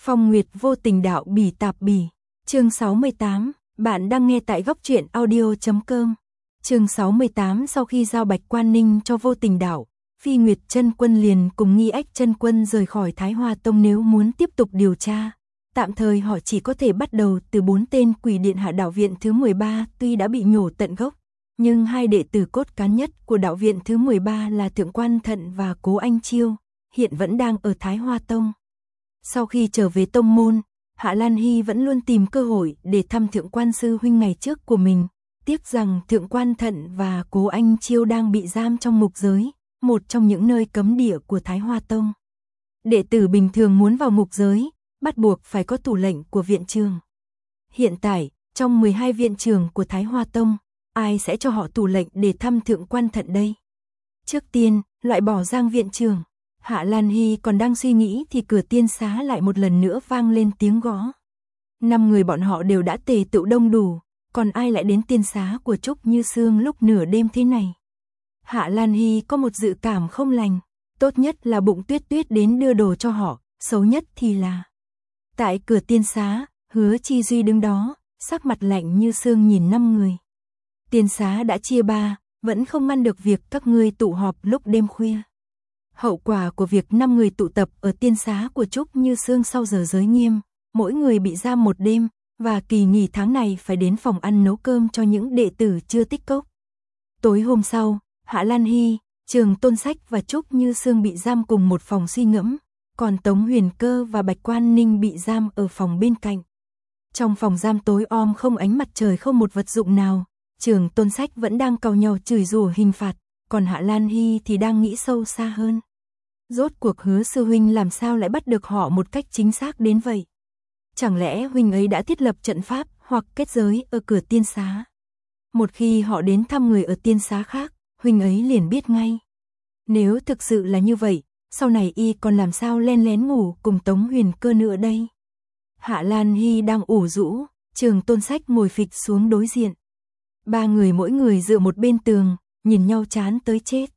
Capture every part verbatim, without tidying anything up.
Phong Nguyệt vô tình đạo bỉ tạp bỉ. Chương sáu mươi tám, bạn đang nghe tại góc truyện audio chấm com. Chương sáu mươi tám, sau khi giao Bạch Quan Ninh cho vô tình đạo, Phi Nguyệt Chân Quân liền cùng Nghi Ách Chân Quân rời khỏi Thái Hoa Tông. Nếu muốn tiếp tục điều tra, tạm thời họ chỉ có thể bắt đầu từ bốn tên Quỷ Điện Hạ đạo viện thứ mười ba. Tuy đã bị nhổ tận gốc, nhưng hai đệ tử cốt cán nhất của đạo viện thứ mười ba là Thượng Quan Thận và Cố Anh Chiêu, hiện vẫn đang ở Thái Hoa Tông. Sau khi trở về tông môn, Hạ Lan Hy vẫn luôn tìm cơ hội để thăm Thượng Quan sư huynh ngày trước của mình. Tiếc rằng Thượng Quan Thận và Cố Anh Chiêu đang bị giam trong ngục giới, một trong những nơi cấm địa của Thái Hoa Tông. Đệ tử bình thường muốn vào ngục giới, bắt buộc phải có thủ lệnh của viện trường. Hiện tại, trong mười hai viện trường của Thái Hoa Tông, ai sẽ cho họ thủ lệnh để thăm Thượng Quan Thận đây? Trước tiên, loại bỏ Giang viện trường. Hạ Lan Hy còn đang suy nghĩ thì cửa tiên xá lại một lần nữa vang lên tiếng gõ. Năm người bọn họ đều đã tề tựu đông đủ, còn ai lại đến tiên xá của Trúc Như Sương lúc nửa đêm thế này? Hạ Lan Hy có một dự cảm không lành, tốt nhất là Bụng Tuyết Tuyết đến đưa đồ cho họ, xấu nhất thì là... Tại cửa tiên xá, Hứa Chi Duy đứng đó, sắc mặt lạnh như xương nhìn năm người. Tiên xá đã chia ba, vẫn không ngăn được việc các ngươi tụ họp lúc đêm khuya. Hậu quả của việc năm người tụ tập ở tiên xá của Trúc Như Sương sau giờ giới nghiêm, mỗi người bị giam một đêm, và kỳ nghỉ tháng này phải đến phòng ăn nấu cơm cho những đệ tử chưa tích cốc. Tối hôm sau, Hạ Lan Hy, Trường Tôn Sách và Trúc Như Sương bị giam cùng một phòng suy ngẫm, còn Tống Huyền Cơ và Bạch Quan Ninh bị giam ở phòng bên cạnh. Trong phòng giam tối om không ánh mặt trời, không một vật dụng nào, Trường Tôn Sách vẫn đang càu nhau chửi rủa hình phạt, còn Hạ Lan Hy thì đang nghĩ sâu xa hơn. Rốt cuộc Hứa sư huynh làm sao lại bắt được họ một cách chính xác đến vậy? Chẳng lẽ huynh ấy đã thiết lập trận pháp hoặc kết giới ở cửa tiên xá? Một khi họ đến thăm người ở tiên xá khác, huynh ấy liền biết ngay. Nếu thực sự là như vậy, sau này y còn làm sao len lén ngủ cùng Tống Huyền Cơ nữa đây? Hạ Lan Hy đang ủ rũ, Trường Tôn Sách ngồi phịch xuống đối diện. Ba người mỗi người dựa một bên tường, nhìn nhau chán tới chết.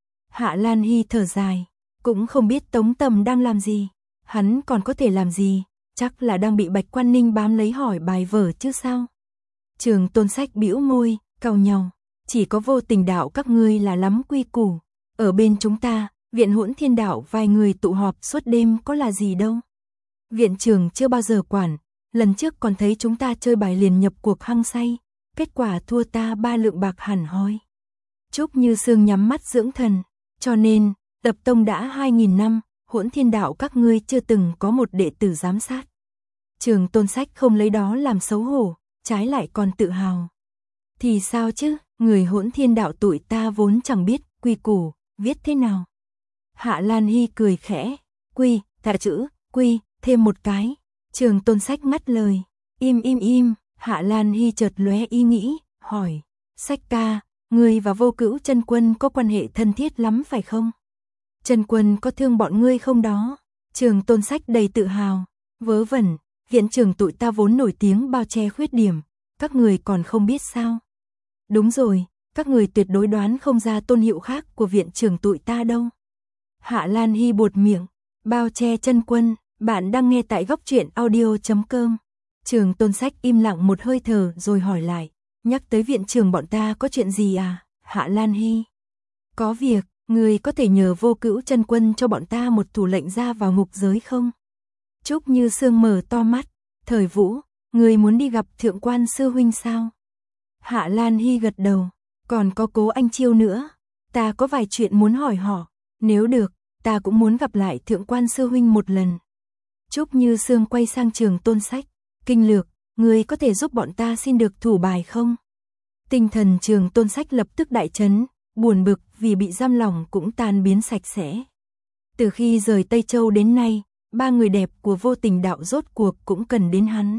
Hạ Lan Hy thở dài, cũng không biết Tống Tầm đang làm gì. Hắn còn có thể làm gì, chắc là đang bị Bạch Quan Ninh bám lấy hỏi bài vở chứ sao. Trường Tôn Sách bĩu môi, cau nhau. Chỉ có vô tình đạo các ngươi là lắm quy củ. Ở bên chúng ta, viện Hỗn Thiên đạo vài người tụ họp suốt đêm có là gì đâu. Viện trưởng chưa bao giờ quản, lần trước còn thấy chúng ta chơi bài liền nhập cuộc hăng say, kết quả thua ta ba lượng bạc hẳn hoi. Trúc Như Sương nhắm mắt dưỡng thần, cho nên, tập tông đã hai nghìn năm, Hỗn Thiên đạo các ngươi chưa từng có một đệ tử giám sát. Trường Tôn Sách không lấy đó làm xấu hổ, trái lại còn tự hào. Thì sao chứ, người Hỗn Thiên đạo tụi ta vốn chẳng biết quy củ viết thế nào. Hạ Lan Hy cười khẽ, quy, thả chữ, quy, thêm một cái. Trường Tôn Sách ngắt lời, im im im. Hạ Lan Hy chợt lóe ý nghĩ, hỏi, Sách ca, ngươi và Vô Cữu Chân Quân có quan hệ thân thiết lắm phải không? Chân Quân có thương bọn ngươi không đó? Trường Tôn Sách đầy tự hào, vớ vẩn, viện trưởng tụi ta vốn nổi tiếng bao che khuyết điểm, các người còn không biết sao? Đúng rồi, các người tuyệt đối đoán không ra tôn hiệu khác của viện trưởng tụi ta đâu. Hạ Lan Hy buột miệng, bao che Chân Quân, bạn đang nghe tại góc truyện audio chấm com. Trường Tôn Sách im lặng một hơi thở rồi hỏi lại, nhắc tới viện trưởng bọn ta có chuyện gì à? Hạ Lan Hy, có việc, người có thể nhờ Vô Cữu Chân Quân cho bọn ta một thủ lệnh ra vào ngục giới không? Trúc Như Sương mở to mắt, Thời Vũ, người muốn đi gặp Thượng Quan sư huynh sao? Hạ Lan Hy gật đầu, còn có Cố Anh Chiêu nữa, ta có vài chuyện muốn hỏi họ, nếu được, ta cũng muốn gặp lại Thượng Quan sư huynh một lần. Trúc Như Sương quay sang Trường Tôn Sách, Kinh Lược, người có thể giúp bọn ta xin được thủ bài không? Tinh thần Trường Tôn Sách lập tức đại chấn, buồn bực vì bị giam lỏng cũng tan biến sạch sẽ. Từ khi rời Tây Châu đến nay, ba người đẹp của vô tình đạo rốt cuộc cũng cần đến hắn.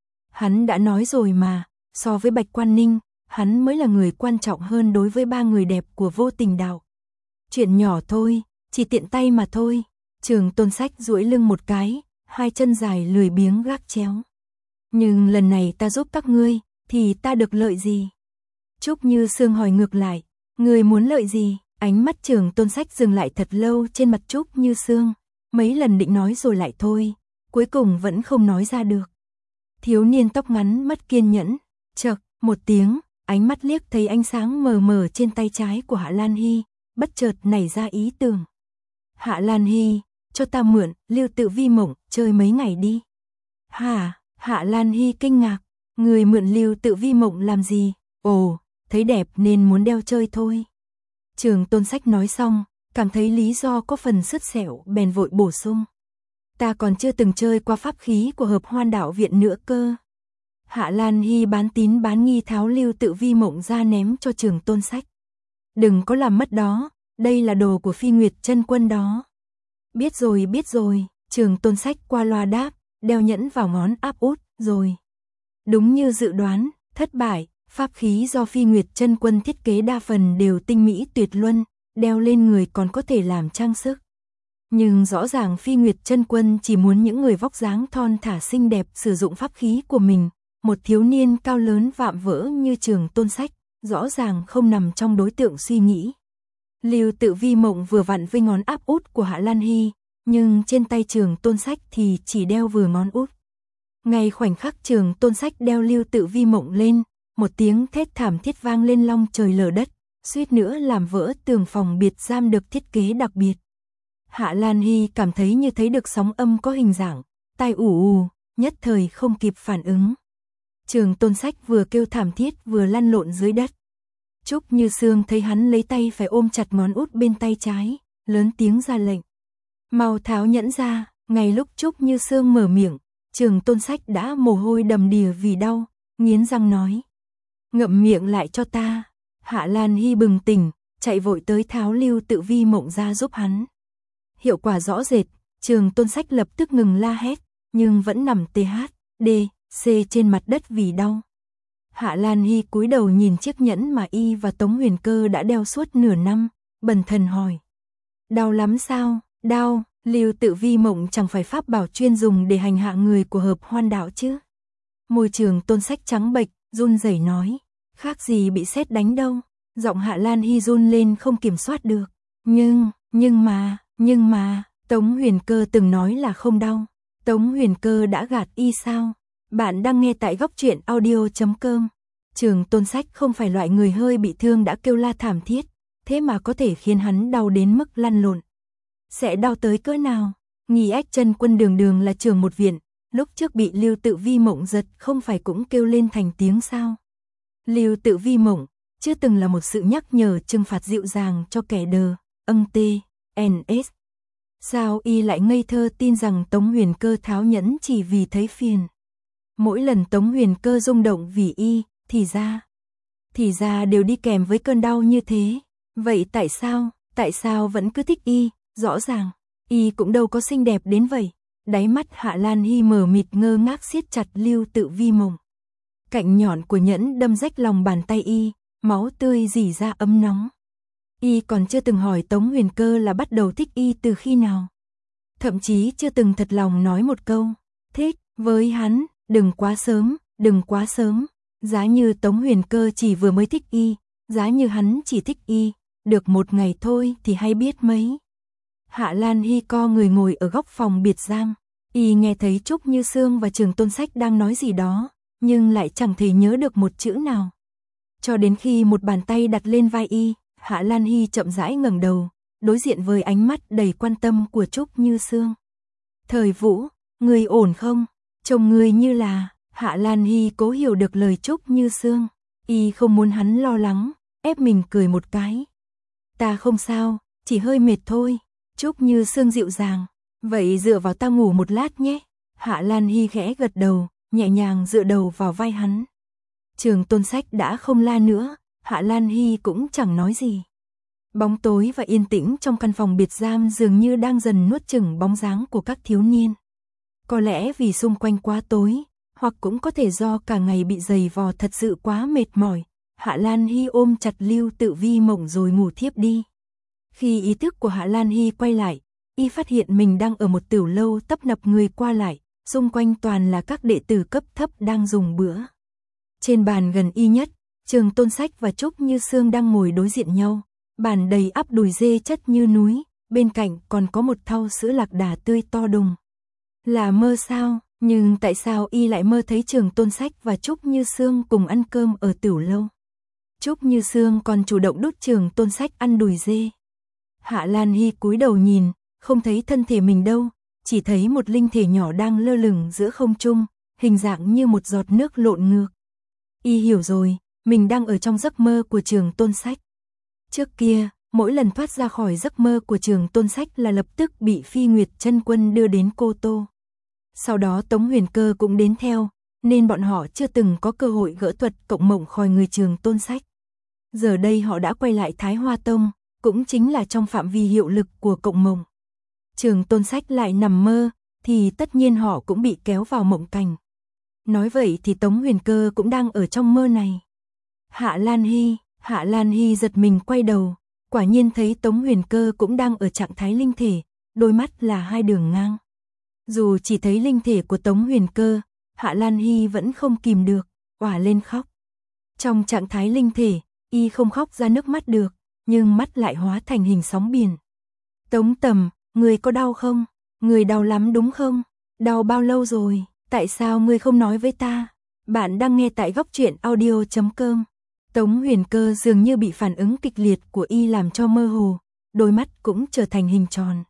Hắn đã nói rồi mà, so với Bạch Quan Ninh, hắn mới là người quan trọng hơn đối với ba người đẹp của vô tình đạo. Chuyện nhỏ thôi, chỉ tiện tay mà thôi. Trường Tôn Sách duỗi lưng một cái, hai chân dài lười biếng gác chéo. Nhưng lần này ta giúp các ngươi, thì ta được lợi gì? Trúc Như Sương hỏi ngược lại, ngươi muốn lợi gì? Ánh mắt Trường Tôn Sách dừng lại thật lâu trên mặt Trúc Như Sương, mấy lần định nói rồi lại thôi, cuối cùng vẫn không nói ra được. Thiếu niên tóc ngắn mất kiên nhẫn, chậc, một tiếng, ánh mắt liếc thấy ánh sáng mờ mờ trên tay trái của Hạ Lan Hy, bất chợt nảy ra ý tưởng. Hạ Lan Hy, cho ta mượn, Lưu Tự Vi Mộng, chơi mấy ngày đi. Hả, Hạ Lan Hy kinh ngạc, người mượn Lưu Tự Vi Mộng làm gì? Ồ, thấy đẹp nên muốn đeo chơi thôi. Trường Tôn Sách nói xong, cảm thấy lý do có phần sứt sẹo, bèn vội bổ sung. Ta còn chưa từng chơi qua pháp khí của Hợp Hoan Đạo Viện nữa cơ. Hạ Lan Hy bán tín bán nghi tháo Lưu Tự Vi Mộng ra ném cho Trường Tôn Sách. Đừng có làm mất đó, đây là đồ của Phi Nguyệt Chân Quân đó. Biết rồi biết rồi, Trường Tôn Sách qua loa đáp, đeo nhẫn vào ngón áp út, rồi. Đúng như dự đoán, thất bại, pháp khí do Phi Nguyệt Chân Quân thiết kế đa phần đều tinh mỹ tuyệt luân, đeo lên người còn có thể làm trang sức. Nhưng rõ ràng Phi Nguyệt Chân Quân chỉ muốn những người vóc dáng thon thả xinh đẹp sử dụng pháp khí của mình, một thiếu niên cao lớn vạm vỡ như Trường Tôn Sách, rõ ràng không nằm trong đối tượng suy nghĩ. Lưu Tự Vi Mộng vừa vặn với ngón áp út của Hạ Lan Hy, nhưng trên tay Trường Tôn Sách thì chỉ đeo vừa ngón út. Ngay khoảnh khắc Trường Tôn Sách đeo Lưu Tự Vi Mộng lên, một tiếng thét thảm thiết vang lên long trời lở đất, suýt nữa làm vỡ tường phòng biệt giam được thiết kế đặc biệt. Hạ Lan Hy cảm thấy như thấy được sóng âm có hình dạng, tai ù ù, nhất thời không kịp phản ứng. Trường Tôn Sách vừa kêu thảm thiết vừa lăn lộn dưới đất. Trúc Như Sương thấy hắn lấy tay phải ôm chặt ngón út bên tay trái, lớn tiếng ra lệnh. Mau tháo nhẫn ra, ngay lúc Trúc Như Sương mở miệng, Trường Tôn Sách đã mồ hôi đầm đìa vì đau, nghiến răng nói. Ngậm miệng lại cho ta. Hạ Lan Hy bừng tỉnh, chạy vội tới tháo Lưu Tự Vi Mộng ra giúp hắn. Hiệu quả rõ rệt, Trường Tôn Sách lập tức ngừng la hét, nhưng vẫn nằm tê hát, đê, xê trên mặt đất vì đau. Hạ Lan Hy cúi đầu nhìn chiếc nhẫn mà y và Tống Huyền Cơ đã đeo suốt nửa năm, bần thần hỏi. Đau lắm sao? Đau, Lưu Tự Vi Mộng chẳng phải pháp bảo chuyên dùng để hành hạ người của Hợp Hoan Đạo chứ? Môi Trường Tôn Sách trắng bệch, run rẩy nói. Khác gì bị sét đánh đâu. Giọng Hạ Lan Hy run lên không kiểm soát được. Nhưng, nhưng mà, nhưng mà, Tống Huyền Cơ từng nói là không đau. Tống Huyền Cơ đã gạt y sao? Bạn đang nghe tại góc truyện audio chấm com. Trường Tôn Sách không phải loại người hơi bị thương đã kêu la thảm thiết, thế mà có thể khiến hắn đau đến mức lăn lộn. Sẽ đau tới cỡ nào? Nghi Ách Chân Quân đường đường là trưởng một viện, lúc trước bị Lưu Tự Vi Mộng giật không phải cũng kêu lên thành tiếng sao? Lưu Tự Vi Mộng chưa từng là một sự nhắc nhở trừng phạt dịu dàng cho kẻ đờ, âng tê, en ét. Sao y lại ngây thơ tin rằng Tống Huyền Cơ tháo nhẫn chỉ vì thấy phiền? Mỗi lần Tống Huyền Cơ rung động vì y, thì ra, thì ra đều đi kèm với cơn đau như thế. Vậy tại sao, tại sao vẫn cứ thích y? Rõ ràng, y cũng đâu có xinh đẹp đến vậy. Đáy mắt Hạ Lan Hy mờ mịt ngơ ngác siết chặt Lưu Tự Vi Mộng. Cạnh nhọn của nhẫn đâm rách lòng bàn tay y, máu tươi rỉ ra ấm nóng. Y còn chưa từng hỏi Tống Huyền Cơ là bắt đầu thích y từ khi nào. Thậm chí chưa từng thật lòng nói một câu, thích, với hắn, đừng quá sớm, đừng quá sớm. Giá như Tống Huyền Cơ chỉ vừa mới thích y, giá như hắn chỉ thích y, được một ngày thôi thì hay biết mấy. Hạ Lan Hy co người ngồi ở góc phòng biệt giam, y nghe thấy Trúc Như Sương và Trường Tôn Sách đang nói gì đó, nhưng lại chẳng thể nhớ được một chữ nào. Cho đến khi một bàn tay đặt lên vai y, Hạ Lan Hy chậm rãi ngẩng đầu, đối diện với ánh mắt đầy quan tâm của Trúc Như Sương. Thời Vũ, người ổn không? Trông người như là... Hạ Lan Hy cố hiểu được lời Trúc Như Sương, y không muốn hắn lo lắng, ép mình cười một cái. Ta không sao, chỉ hơi mệt thôi. Trúc Như Sương dịu dàng, vậy dựa vào ta ngủ một lát nhé. Hạ Lan Hy khẽ gật đầu, nhẹ nhàng dựa đầu vào vai hắn. Trường Tôn Sách đã không la nữa, Hạ Lan Hy cũng chẳng nói gì. Bóng tối và yên tĩnh trong căn phòng biệt giam dường như đang dần nuốt chửng bóng dáng của các thiếu niên. Có lẽ vì xung quanh quá tối, hoặc cũng có thể do cả ngày bị giày vò thật sự quá mệt mỏi, Hạ Lan Hy ôm chặt Lưu Tự Vi Mộng rồi ngủ thiếp đi. Khi ý thức của Hạ Lan Hy quay lại, y phát hiện mình đang ở một tiểu lâu tấp nập người qua lại, xung quanh toàn là các đệ tử cấp thấp đang dùng bữa. Trên bàn gần y nhất, Trường Tôn Sách và Trúc Như Sương đang ngồi đối diện nhau, bàn đầy ắp đùi dê chất như núi, bên cạnh còn có một thau sữa lạc đà tươi to đùng. Là mơ sao? Nhưng tại sao y lại mơ thấy Trường Tôn Sách và Trúc Như Sương cùng ăn cơm ở Tửu Lâu? Trúc Như Sương còn chủ động đút Trường Tôn Sách ăn đùi dê. Hạ Lan Hy cúi đầu nhìn, không thấy thân thể mình đâu, chỉ thấy một linh thể nhỏ đang lơ lửng giữa không trung, hình dạng như một giọt nước lộn ngược. Y hiểu rồi, mình đang ở trong giấc mơ của Trường Tôn Sách. Trước kia, mỗi lần thoát ra khỏi giấc mơ của Trường Tôn Sách là lập tức bị Phi Nguyệt Chân Quân đưa đến Cô Tô. Sau đó Tống Huyền Cơ cũng đến theo, nên bọn họ chưa từng có cơ hội gỡ thuật cộng mộng khỏi người Trường Tôn Sách. Giờ đây họ đã quay lại Thái Hoa Tông, cũng chính là trong phạm vi hiệu lực của cộng mộng. Trường Tôn Sách lại nằm mơ, thì tất nhiên họ cũng bị kéo vào mộng cảnh. Nói vậy thì Tống Huyền Cơ cũng đang ở trong mơ này. Hạ Lan Hy, Hạ Lan Hy giật mình quay đầu, quả nhiên thấy Tống Huyền Cơ cũng đang ở trạng thái linh thể, đôi mắt là hai đường ngang. Dù chỉ thấy linh thể của Tống Huyền Cơ, Hạ Lan Hy vẫn không kìm được, òa lên khóc. Trong trạng thái linh thể, y không khóc ra nước mắt được, nhưng mắt lại hóa thành hình sóng biển. Tống Tầm, người có đau không? Người đau lắm đúng không? Đau bao lâu rồi? Tại sao ngươi không nói với ta? Bạn đang nghe tại góc truyện audio chấm com. Tống Huyền Cơ dường như bị phản ứng kịch liệt của y làm cho mơ hồ, đôi mắt cũng trở thành hình tròn.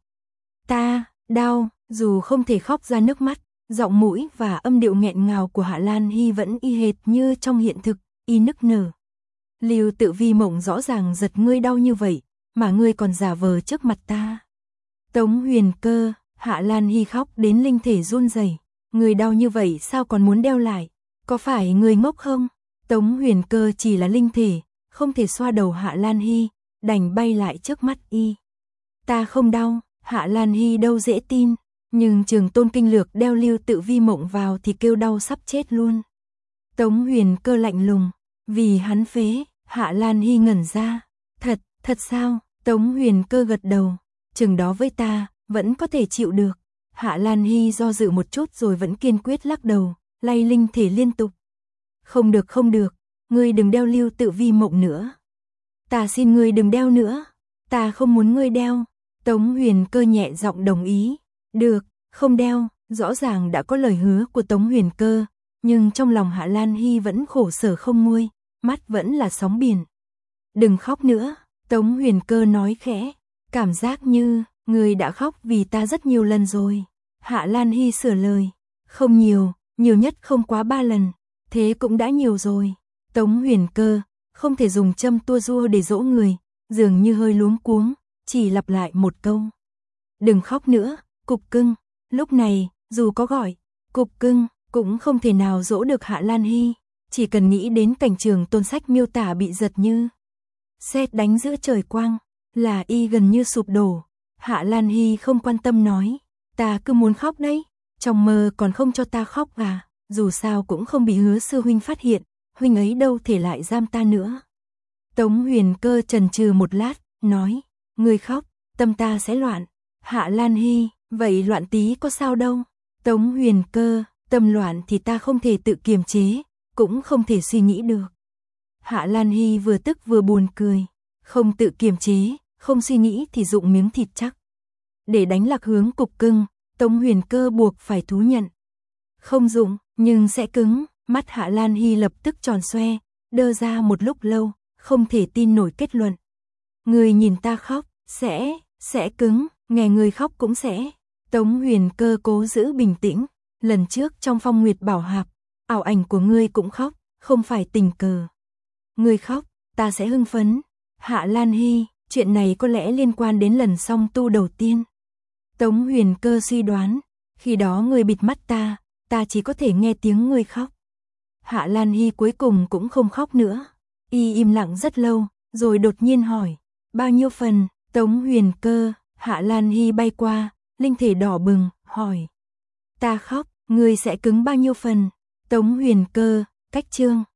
Ta, đau, dù không thể khóc ra nước mắt, giọng mũi và âm điệu nghẹn ngào của Hạ Lan Hy vẫn y hệt như trong hiện thực, y nức nở. Lưu Tự Vi mộng rõ ràng giật ngươi đau như vậy, mà ngươi còn giả vờ trước mặt ta. Tống Huyền Cơ, Hạ Lan Hy khóc đến linh thể run rẩy. Người đau như vậy sao còn muốn đeo lại? Có phải người ngốc không? Tống Huyền Cơ chỉ là linh thể, không thể xoa đầu Hạ Lan Hy, đành bay lại trước mắt y. Ta không đau, Hạ Lan Hy đâu dễ tin, nhưng Trường Tôn Kinh Lược đeo Lưu Tự Vi mộng vào thì kêu đau sắp chết luôn. Tống Huyền Cơ lạnh lùng, vì hắn phế, Hạ Lan Hy ngẩn ra. Thật, thật sao? Tống Huyền Cơ gật đầu, chừng đó với ta, vẫn có thể chịu được. Hạ Lan Hy do dự một chút rồi vẫn kiên quyết lắc đầu, lay linh thể liên tục. Không được không được, ngươi đừng đeo Lưu Tự Vi mộng nữa. Ta xin ngươi đừng đeo nữa, ta không muốn ngươi đeo. Tống Huyền Cơ nhẹ giọng đồng ý. Được, không đeo, rõ ràng đã có lời hứa của Tống Huyền Cơ, nhưng trong lòng Hạ Lan Hy vẫn khổ sở không nguôi, mắt vẫn là sóng biển. Đừng khóc nữa, Tống Huyền Cơ nói khẽ, cảm giác như ngươi đã khóc vì ta rất nhiều lần rồi. Hạ Lan Hy sửa lời, không nhiều, nhiều nhất không quá ba lần, thế cũng đã nhiều rồi. Tống Huyền Cơ, không thể dùng châm tua rua để dỗ người, dường như hơi luống cuống, chỉ lặp lại một câu. Đừng khóc nữa, cục cưng. Lúc này, dù có gọi, cục cưng, cũng không thể nào dỗ được Hạ Lan Hy, chỉ cần nghĩ đến cảnh Trường Tôn Sách miêu tả bị giật như sét đánh giữa trời quang, là y gần như sụp đổ. Hạ Lan Hy không quan tâm nói, ta cứ muốn khóc đấy, trong mơ còn không cho ta khóc à, dù sao cũng không bị Hứa sư huynh phát hiện, huynh ấy đâu thể lại giam ta nữa. Tống Huyền Cơ chần chừ một lát, nói, ngươi khóc, tâm ta sẽ loạn. Hạ Lan Hy, vậy loạn tí có sao đâu. Tống Huyền Cơ, tâm loạn thì ta không thể tự kiềm chế, cũng không thể suy nghĩ được. Hạ Lan Hy vừa tức vừa buồn cười, không tự kiềm chế, không suy nghĩ thì dụng miếng thịt chắc. Để đánh lạc hướng cục cưng, Tống Huyền Cơ buộc phải thú nhận. Không dụng, nhưng sẽ cứng. Mắt Hạ Lan Hy lập tức tròn xoe, đơ ra một lúc lâu, không thể tin nổi kết luận. Người nhìn ta khóc, sẽ, sẽ cứng, nghe người khóc cũng sẽ. Tống Huyền Cơ cố giữ bình tĩnh, lần trước trong Phong Nguyệt Bảo Hạp, ảo ảnh của ngươi cũng khóc, không phải tình cờ. Ngươi khóc, ta sẽ hưng phấn. Hạ Lan Hy, chuyện này có lẽ liên quan đến lần song tu đầu tiên. Tống Huyền Cơ suy đoán, khi đó ngươi bịt mắt ta, ta chỉ có thể nghe tiếng ngươi khóc. Hạ Lan Hy cuối cùng cũng không khóc nữa. Y im lặng rất lâu, rồi đột nhiên hỏi, bao nhiêu phần? Tống Huyền Cơ, Hạ Lan Hy bay qua, linh thể đỏ bừng, hỏi. Ta khóc, ngươi sẽ cứng bao nhiêu phần? Tống Huyền Cơ, cách chương.